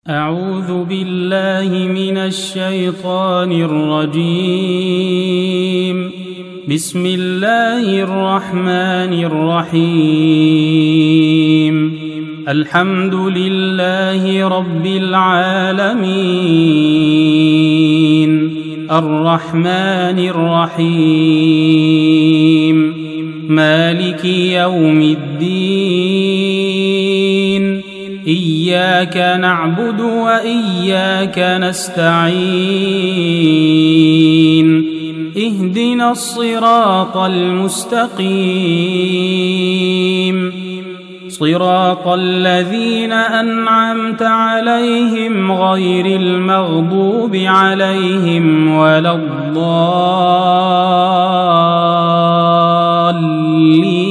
أعوذ بالله من الشيطان الرجيم. بسم الله الرحمن الرحيم. الحمد لله رب العالمين الرحمن الرحيم مالك يوم الدين. إياك نعبد وإياك نستعين. اهدنا الصراط المستقيم صراط الذين أنعمت عليهم غير المغضوب عليهم ولا الضالين.